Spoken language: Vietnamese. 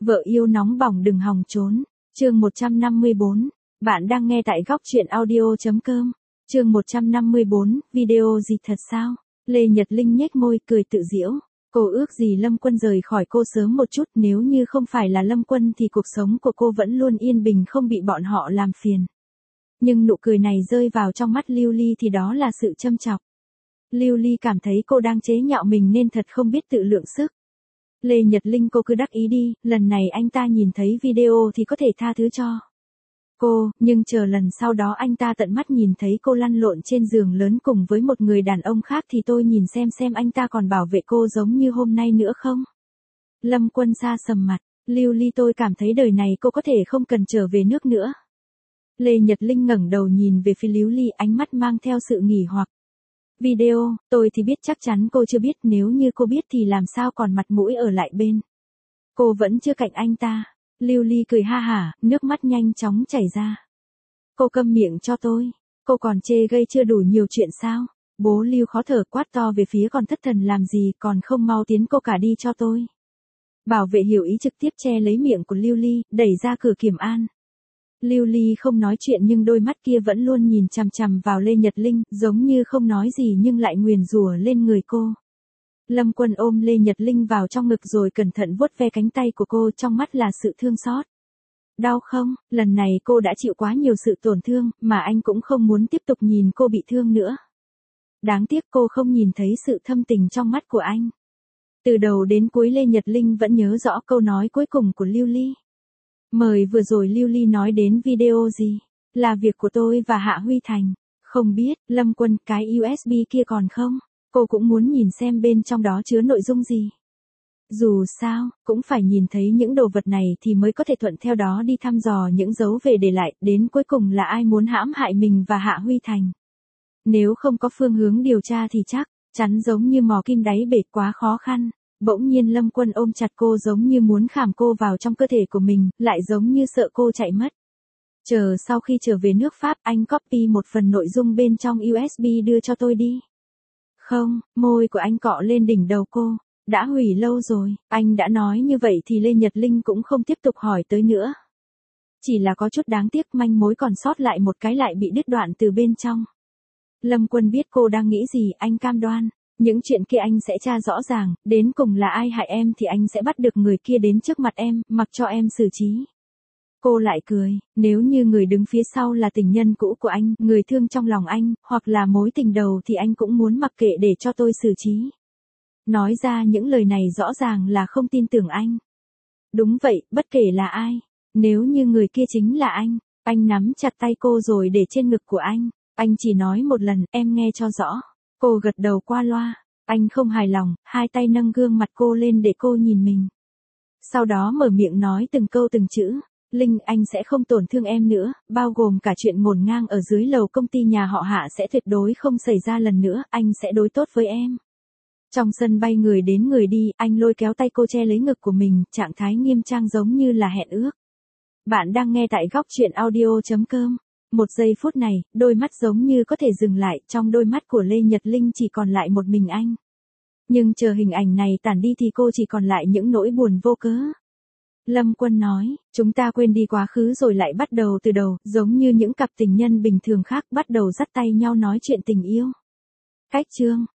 Vợ yêu nóng bỏng đừng hòng trốn. Chương 154. Bạn đang nghe tại góc truyện audio.com. Chương 154, video gì thật sao? Lê Nhật Linh nhếch môi cười tự giễu. Cô ước gì Lâm Quân rời khỏi cô sớm một chút, nếu như không phải là Lâm Quân thì cuộc sống của cô vẫn luôn yên bình không bị bọn họ làm phiền. Nhưng nụ cười này rơi vào trong mắt Lưu Ly thì đó là sự châm chọc. Lưu Ly cảm thấy cô đang chế nhạo mình nên thật không biết tự lượng sức. Lê Nhật Linh cô cứ đắc ý đi, lần này anh ta nhìn thấy video thì có thể tha thứ cho cô, nhưng chờ lần sau đó anh ta tận mắt nhìn thấy cô lăn lộn trên giường lớn cùng với một người đàn ông khác thì tôi nhìn xem anh ta còn bảo vệ cô giống như hôm nay nữa không. Lâm Quân xa sầm mặt, Lưu Ly tôi cảm thấy đời này cô có thể không cần trở về nước nữa. Lê Nhật Linh ngẩng đầu nhìn về phía Lưu Ly, ánh mắt mang theo sự nghỉ hoặc. Video, tôi thì biết chắc chắn cô chưa biết, nếu như cô biết thì làm sao còn mặt mũi ở lại bên. Cô vẫn chưa cạnh anh ta. Lưu Ly cười ha hả, nước mắt nhanh chóng chảy ra. Cô câm miệng cho tôi. Cô còn chê gây chưa đủ nhiều chuyện sao? Bố Lưu khó thở quát to về phía con thất thần làm gì, còn không mau tiến cô cả đi cho tôi. Bảo vệ hiểu ý trực tiếp che lấy miệng của Lưu Ly, đẩy ra cửa kiểm an. Lưu Ly không nói chuyện nhưng đôi mắt kia vẫn luôn nhìn chằm chằm vào Lê Nhật Linh, giống như không nói gì nhưng lại nguyền rủa lên người cô. Lâm Quân ôm Lê Nhật Linh vào trong ngực rồi cẩn thận vuốt ve cánh tay của cô, trong mắt là sự thương xót. Đau không? Lần này cô đã chịu quá nhiều sự tổn thương, mà anh cũng không muốn tiếp tục nhìn cô bị thương nữa. Đáng tiếc cô không nhìn thấy sự thâm tình trong mắt của anh. Từ đầu đến cuối Lê Nhật Linh vẫn nhớ rõ câu nói cuối cùng của Lưu Ly. Mời vừa rồi Lưu Ly nói đến video gì? Là việc của tôi và Hạ Huy Thành. Không biết, Lâm Quân, cái USB kia còn không? Cô cũng muốn nhìn xem bên trong đó chứa nội dung gì. Dù sao, cũng phải nhìn thấy những đồ vật này thì mới có thể thuận theo đó đi thăm dò những dấu về để lại, đến cuối cùng là ai muốn hãm hại mình và Hạ Huy Thành. Nếu không có phương hướng điều tra thì chắc chắn giống như mò kim đáy bể quá khó khăn. Bỗng nhiên Lâm Quân ôm chặt cô giống như muốn khảm cô vào trong cơ thể của mình, lại giống như sợ cô chạy mất. Chờ sau khi trở về nước Pháp anh copy một phần nội dung bên trong USB đưa cho tôi đi. Không, môi của anh cọ lên đỉnh đầu cô. Đã hủy lâu rồi, anh đã nói như vậy thì Lê Nhật Linh cũng không tiếp tục hỏi tới nữa. Chỉ là có chút đáng tiếc manh mối còn sót lại một cái lại bị đứt đoạn từ bên trong. Lâm Quân biết cô đang nghĩ gì, anh cam đoan. Những chuyện kia anh sẽ tra rõ ràng, đến cùng là ai hại em thì anh sẽ bắt được người kia đến trước mặt em, mặc cho em xử trí. Cô lại cười, nếu như người đứng phía sau là tình nhân cũ của anh, người thương trong lòng anh, hoặc là mối tình đầu thì anh cũng muốn mặc kệ để cho tôi xử trí. Nói ra những lời này rõ ràng là không tin tưởng anh. Đúng vậy, bất kể là ai. Nếu như người kia chính là anh nắm chặt tay cô rồi để trên ngực của anh chỉ nói một lần, em nghe cho rõ. Cô gật đầu qua loa, anh không hài lòng, hai tay nâng gương mặt cô lên để cô nhìn mình. Sau đó mở miệng nói từng câu từng chữ. Linh, anh sẽ không tổn thương em nữa, bao gồm cả chuyện ngổn ngang ở dưới lầu công ty nhà họ Hạ sẽ tuyệt đối không xảy ra lần nữa, anh sẽ đối tốt với em. Trong sân bay người đến người đi, anh lôi kéo tay cô che lấy ngực của mình, trạng thái nghiêm trang giống như là hẹn ước. Bạn đang nghe tại góc truyện audio.com. Một giây phút này, đôi mắt giống như có thể dừng lại, trong đôi mắt của Lê Nhật Linh chỉ còn lại một mình anh. Nhưng chờ hình ảnh này tản đi thì cô chỉ còn lại những nỗi buồn vô cớ. Lâm Quân nói, chúng ta quên đi quá khứ rồi lại bắt đầu từ đầu, giống như những cặp tình nhân bình thường khác bắt đầu dắt tay nhau nói chuyện tình yêu. Cách chương